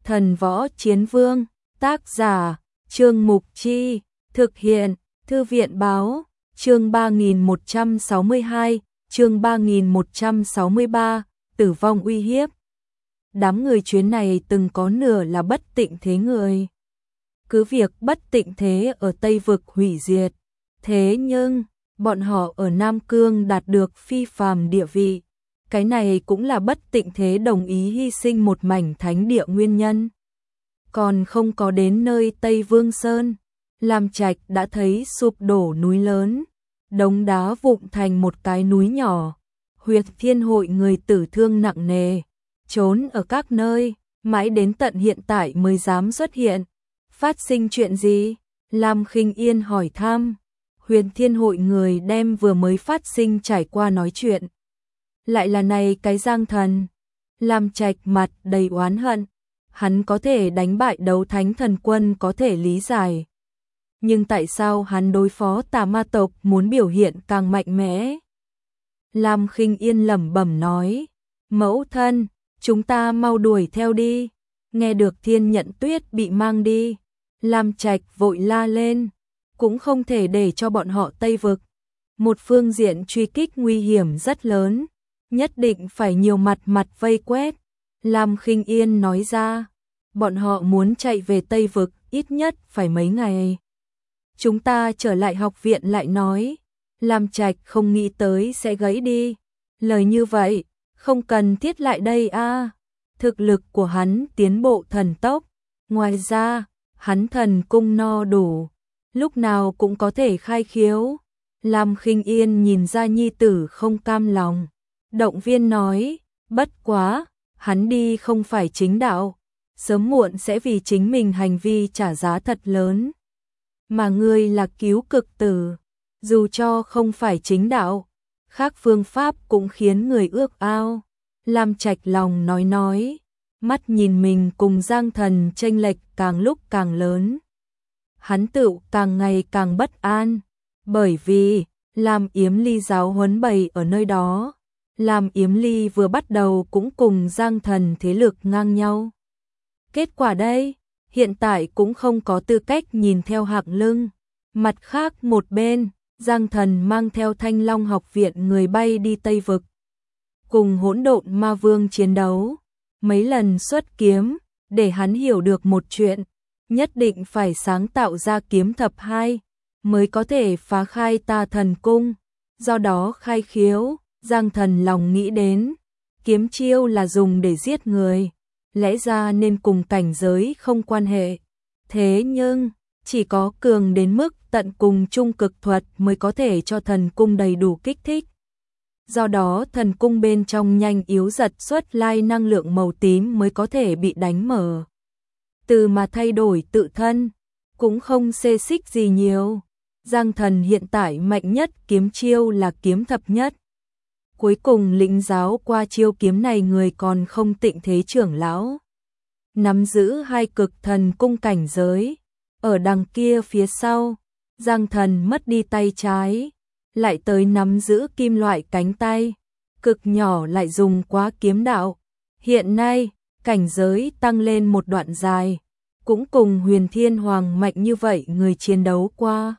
Thần Võ Chiến Vương, tác giả, Trương Mục Chi, thực hiện, Thư viện Báo, chương 3162, chương 3163, tử vong uy hiếp. Đám người chuyến này từng có nửa là bất tịnh thế người. Cứ việc bất tịnh thế ở Tây Vực hủy diệt, thế nhưng bọn họ ở Nam Cương đạt được phi phàm địa vị. Cái này cũng là bất tịnh thế đồng ý hy sinh một mảnh thánh địa nguyên nhân. Còn không có đến nơi Tây Vương Sơn, Lam Trạch đã thấy sụp đổ núi lớn, đống đá vụn thành một cái núi nhỏ. Huyệt Thiên Hội người tử thương nặng nề, trốn ở các nơi, mãi đến tận hiện tại mới dám xuất hiện. Phát sinh chuyện gì? Lam Khinh Yên hỏi thăm. Huyền Thiên Hội người đem vừa mới phát sinh trải qua nói chuyện. Lại là này cái Giang Thần. Lam Trạch mặt đầy oán hận. Hắn có thể đánh bại Đấu Thánh Thần Quân có thể lý giải. Nhưng tại sao hắn đối phó tà ma tộc muốn biểu hiện càng mạnh mẽ? Lam Khinh Yên lẩm bẩm nói. Mẫu thân, chúng ta mau đuổi theo đi. Nghe được Thiên Nhận Tuyết bị mang đi, Lam Trạch vội la lên. Cũng không thể để cho bọn họ Tây Vực. Một phương diện truy kích nguy hiểm rất lớn, nhất định phải nhiều mặt vây quét. Lam Khinh Yên nói ra, bọn họ muốn chạy về Tây Vực ít nhất phải mấy ngày. Chúng ta trở lại học viện lại nói. Lam Trạch không nghĩ tới sẽ gãy đi. Lời như vậy, không cần thiết lại đây a. Thực lực của hắn tiến bộ thần tốc. Ngoài ra, hắn thần cung no đủ, lúc nào cũng có thể khai khiếu. Lam Khinh Yên nhìn ra nhi tử không cam lòng, động viên nói, bất quá, hắn đi không phải chính đạo, sớm muộn sẽ vì chính mình hành vi trả giá thật lớn. Mà ngươi là cứu cực tử, dù cho không phải chính đạo, khác phương pháp cũng khiến người ước ao. Lam Trạch lòng nói, mắt nhìn mình cùng Giang Thần chênh lệch càng lúc càng lớn. Hắn tự càng ngày càng bất an, bởi vì Lam Yếm Ly giáo huấn bày ở nơi đó. Lam Yếm Ly vừa bắt đầu cũng cùng Giang Thần thế lực ngang nhau. Kết quả đây, hiện tại cũng không có tư cách nhìn theo hạng lưng. Mặt khác một bên, Giang Thần mang theo Thanh Long học viện người bay đi Tây Vực. Cùng Hỗn Độn Ma Vương chiến đấu, mấy lần xuất kiếm, để hắn hiểu được một chuyện, nhất định phải sáng tạo ra kiếm thập hai, mới có thể phá khai Tà Thần Cung. Do đó khai khiếu, Giang Thần lòng nghĩ đến, kiếm chiêu là dùng để giết người, lẽ ra nên cùng cảnh giới không quan hệ. Thế nhưng, chỉ có cường đến mức tận cùng trung cực thuật mới có thể cho thần cung đầy đủ kích thích. Do đó thần cung bên trong nhanh yếu giật xuất lai năng lượng màu tím mới có thể bị đánh mở. Từ mà thay đổi tự thân, cũng không xê xích gì nhiều. Giang Thần hiện tại mạnh nhất kiếm chiêu là kiếm thập nhất. Cuối cùng lĩnh giáo qua chiêu kiếm này người còn không Tịnh Thế trưởng lão. Nắm giữ hai cực thần cung cảnh giới. Ở đằng kia phía sau, Giang Thần mất đi tay trái, lại tới nắm giữ kim loại cánh tay, cực nhỏ lại dùng quá kiếm đạo. Hiện nay, cảnh giới tăng lên một đoạn dài, cũng cùng Huyền Thiên Hoàng mạnh như vậy người chiến đấu qua.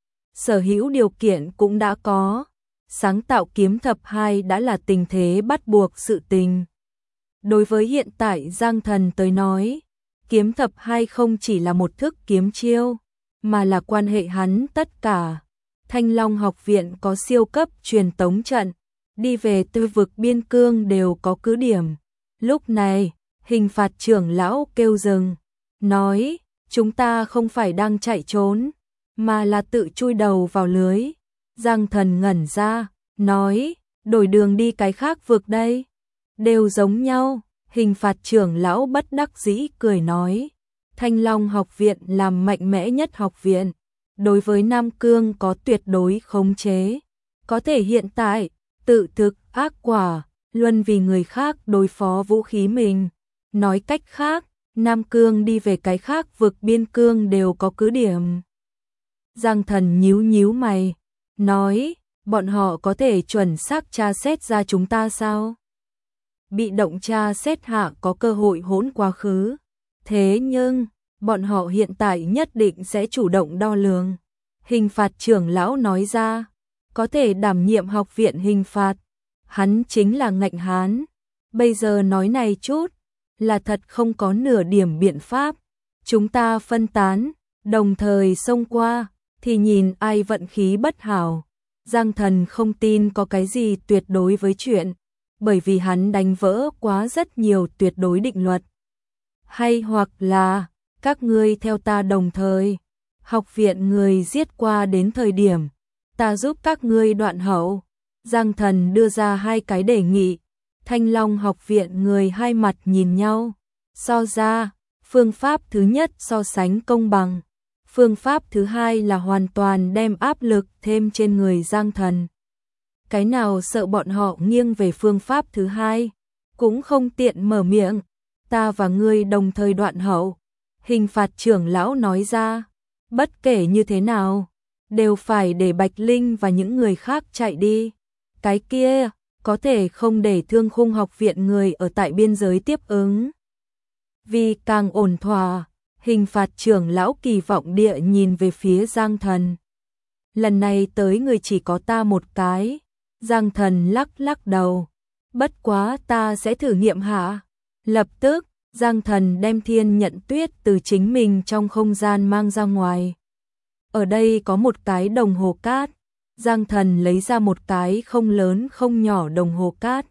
Sở hữu điều kiện cũng đã có, sáng tạo kiếm thập hai đã là tình thế bắt buộc sự tình. Đối với hiện tại Giang Thần tới nói, kiếm thập hai không chỉ là một thức kiếm chiêu, mà là quan hệ hắn tất cả. Thanh Long học viện có siêu cấp truyền tống trận, đi về Tây Vực biên cương đều có cứ điểm. Lúc này, Hình Phạt trưởng lão kêu dừng, nói, chúng ta không phải đang chạy trốn, mà là tự chui đầu vào lưới. Giang Thần ngẩn ra, nói, đổi đường đi cái khác vực đây. Đều giống nhau. Hình Phạt trưởng lão bất đắc dĩ cười nói, Thanh Long học viện làm mạnh mẽ nhất học viện, đối với Nam Cương có tuyệt đối khống chế, có thể hiện tại tự thực ác quả, luân vì người khác đối phó vũ khí mình. Nói cách khác, Nam Cương đi về cái khác vực biên cương đều có cứ điểm. Giang Thần nhíu mày, nói, bọn họ có thể chuẩn xác tra xét ra chúng ta sao? Bị động tra xét hạ có cơ hội hỗn quá khứ. Thế nhưng, bọn họ hiện tại nhất định sẽ chủ động đo lường. Hình phạt trưởng lão nói ra, có thể đảm nhiệm học viện hình phạt. Hắn chính là Ngạnh Hán. Bây giờ nói này chút, là thật không có nửa điểm biện pháp. Chúng ta phân tán, đồng thời xông qua, thì nhìn ai vận khí bất hảo. Giang Thần không tin có cái gì tuyệt đối với chuyện, bởi vì hắn đánh vỡ quá rất nhiều tuyệt đối định luật. Hay hoặc là, các ngươi theo ta đồng thời, học viện người giết qua đến thời điểm, ta giúp các ngươi đoạn hậu. Giang Thần đưa ra hai cái đề nghị, Thanh Long học viện người hai mặt nhìn nhau, so ra, phương pháp thứ nhất so sánh công bằng, phương pháp thứ hai là hoàn toàn đem áp lực thêm trên người Giang Thần. Cái nào sợ bọn họ nghiêng về phương pháp thứ hai, cũng không tiện mở miệng, ta và ngươi đồng thời đoạn hậu. Hình phạt trưởng lão nói ra, bất kể như thế nào, đều phải để Bạch Linh và những người khác chạy đi. Cái kia, có thể không để Thương Khung học viện người ở tại biên giới tiếp ứng. Vì càng ổn thỏa, hình phạt trưởng lão kỳ vọng địa nhìn về phía Giang Thần. Lần này tới người chỉ có ta một cái. Giang Thần lắc lắc đầu. Bất quá ta sẽ thử nghiệm hạ. Lập tức, Giang Thần đem Thiên Nhận Tuyết từ chính mình trong không gian mang ra ngoài. Ở đây có một cái đồng hồ cát. Giang Thần lấy ra một cái không lớn không nhỏ đồng hồ cát.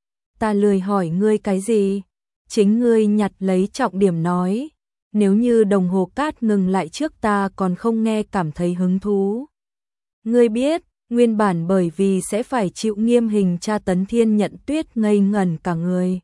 Ta lười hỏi ngươi cái gì, chính ngươi nhặt lấy trọng điểm nói. Nếu như đồng hồ cát ngừng lại trước ta còn không nghe cảm thấy hứng thú. Ngươi biết, nguyên bản bởi vì sẽ phải chịu nghiêm hình tra tấn Thiên Nhận Tuyết ngây ngẩn cả người.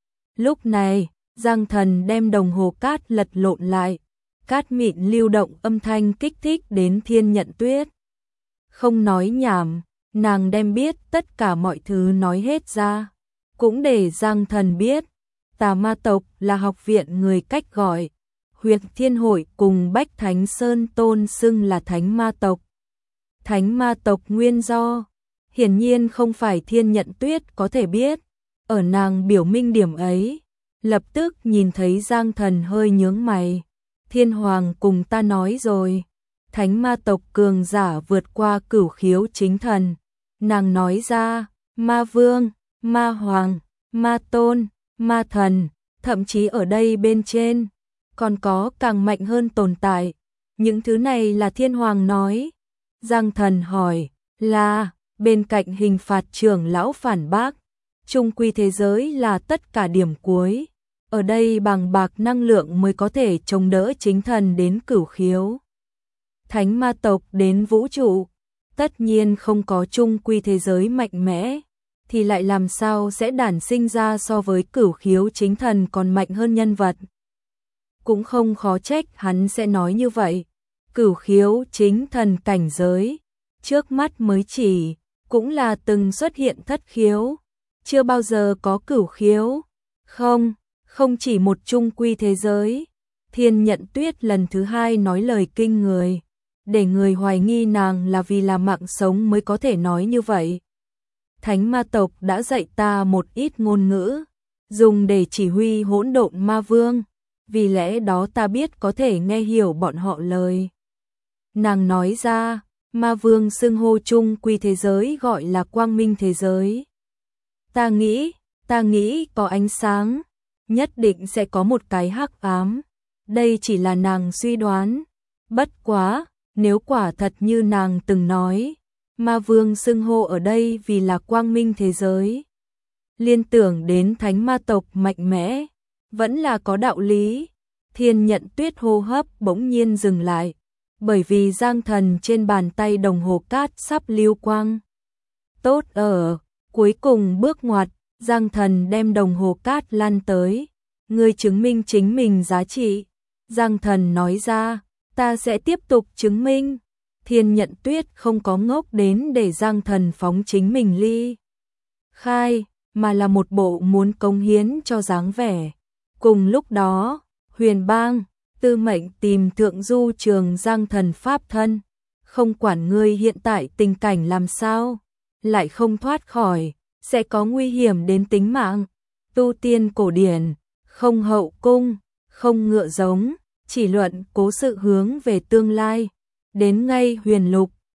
Lúc này, Giang Thần đem đồng hồ cát lật lộn lại. Cát mịn lưu động âm thanh kích thích đến Thiên Nhận Tuyết. Không nói nhảm, nàng đem biết tất cả mọi thứ nói hết ra. Cũng để Giang Thần biết, Tà Ma tộc là học viện người cách gọi. Huyệt Thiên Hội cùng Bách Thánh Sơn tôn xưng là Thánh Ma tộc. Thánh Ma tộc nguyên do, hiển nhiên không phải Thiên Nhận Tuyết có thể biết. Ở nàng biểu minh điểm ấy, lập tức nhìn thấy Giang Thần hơi nhướng mày. Thiên Hoàng cùng ta nói rồi, Thánh Ma tộc cường giả vượt qua cửu khiếu chính thần. Nàng nói ra, Ma Vương, Ma Hoàng, Ma Tôn, Ma Thần, thậm chí ở đây bên trên, còn có càng mạnh hơn tồn tại. Những thứ này là Thiên Hoàng nói. Giang Thần hỏi, là, bên cạnh hình phạt trưởng lão phản bác, chung quy thế giới là tất cả điểm cuối. Ở đây bằng bạc năng lượng mới có thể chống đỡ chính thần đến cửu khiếu. Thánh Ma tộc đến vũ trụ, tất nhiên không có chung quy thế giới mạnh mẽ, thì lại làm sao sẽ đản sinh ra so với cửu khiếu chính thần còn mạnh hơn nhân vật. Cũng không khó trách hắn sẽ nói như vậy. Cửu khiếu chính thần cảnh giới, trước mắt mới chỉ, cũng là từng xuất hiện thất khiếu, chưa bao giờ có cửu khiếu. Không chỉ một chung quy thế giới. Thiên Nhận Tuyết lần thứ hai nói lời kinh người, để người hoài nghi nàng là vì là mạng sống mới có thể nói như vậy. Thánh Ma tộc đã dạy ta một ít ngôn ngữ, dùng để chỉ huy hỗn độn ma vương, vì lẽ đó ta biết có thể nghe hiểu bọn họ lời. Nàng nói ra, ma vương xưng hô chung quy thế giới gọi là quang minh thế giới. Ta nghĩ có ánh sáng, nhất định sẽ có một cái hắc ám. Đây chỉ là nàng suy đoán. Bất quá, nếu quả thật như nàng từng nói, ma vương xưng hô ở đây vì là quang minh thế giới, liên tưởng đến thánh ma tộc mạnh mẽ, vẫn là có đạo lý. Thiên Nhận Tuyết hô hấp bỗng nhiên dừng lại, bởi vì Giang Thần trên bàn tay đồng hồ cát sắp lưu quang. Tốt ở, cuối cùng bước ngoặt, Giang Thần đem đồng hồ cát lăn tới. Ngươi chứng minh chính mình giá trị. Giang Thần nói ra, ta sẽ tiếp tục chứng minh. Thiên Nhận Tuyết không có ngốc đến để Giang Thần phóng chính mình ly khai, mà là một bộ muốn cống hiến cho dáng vẻ. Cùng lúc đó, Huyền Bang, Tư Mệnh tìm Thượng Du Trường Giang Thần pháp thân. Không quản ngươi hiện tại tình cảnh làm sao, lại không thoát khỏi, sẽ có nguy hiểm đến tính mạng. Tu tiên cổ điển, không hậu cung, không ngựa giống, chỉ luận cố sự hướng về tương lai. Đến ngay Huyền Lục,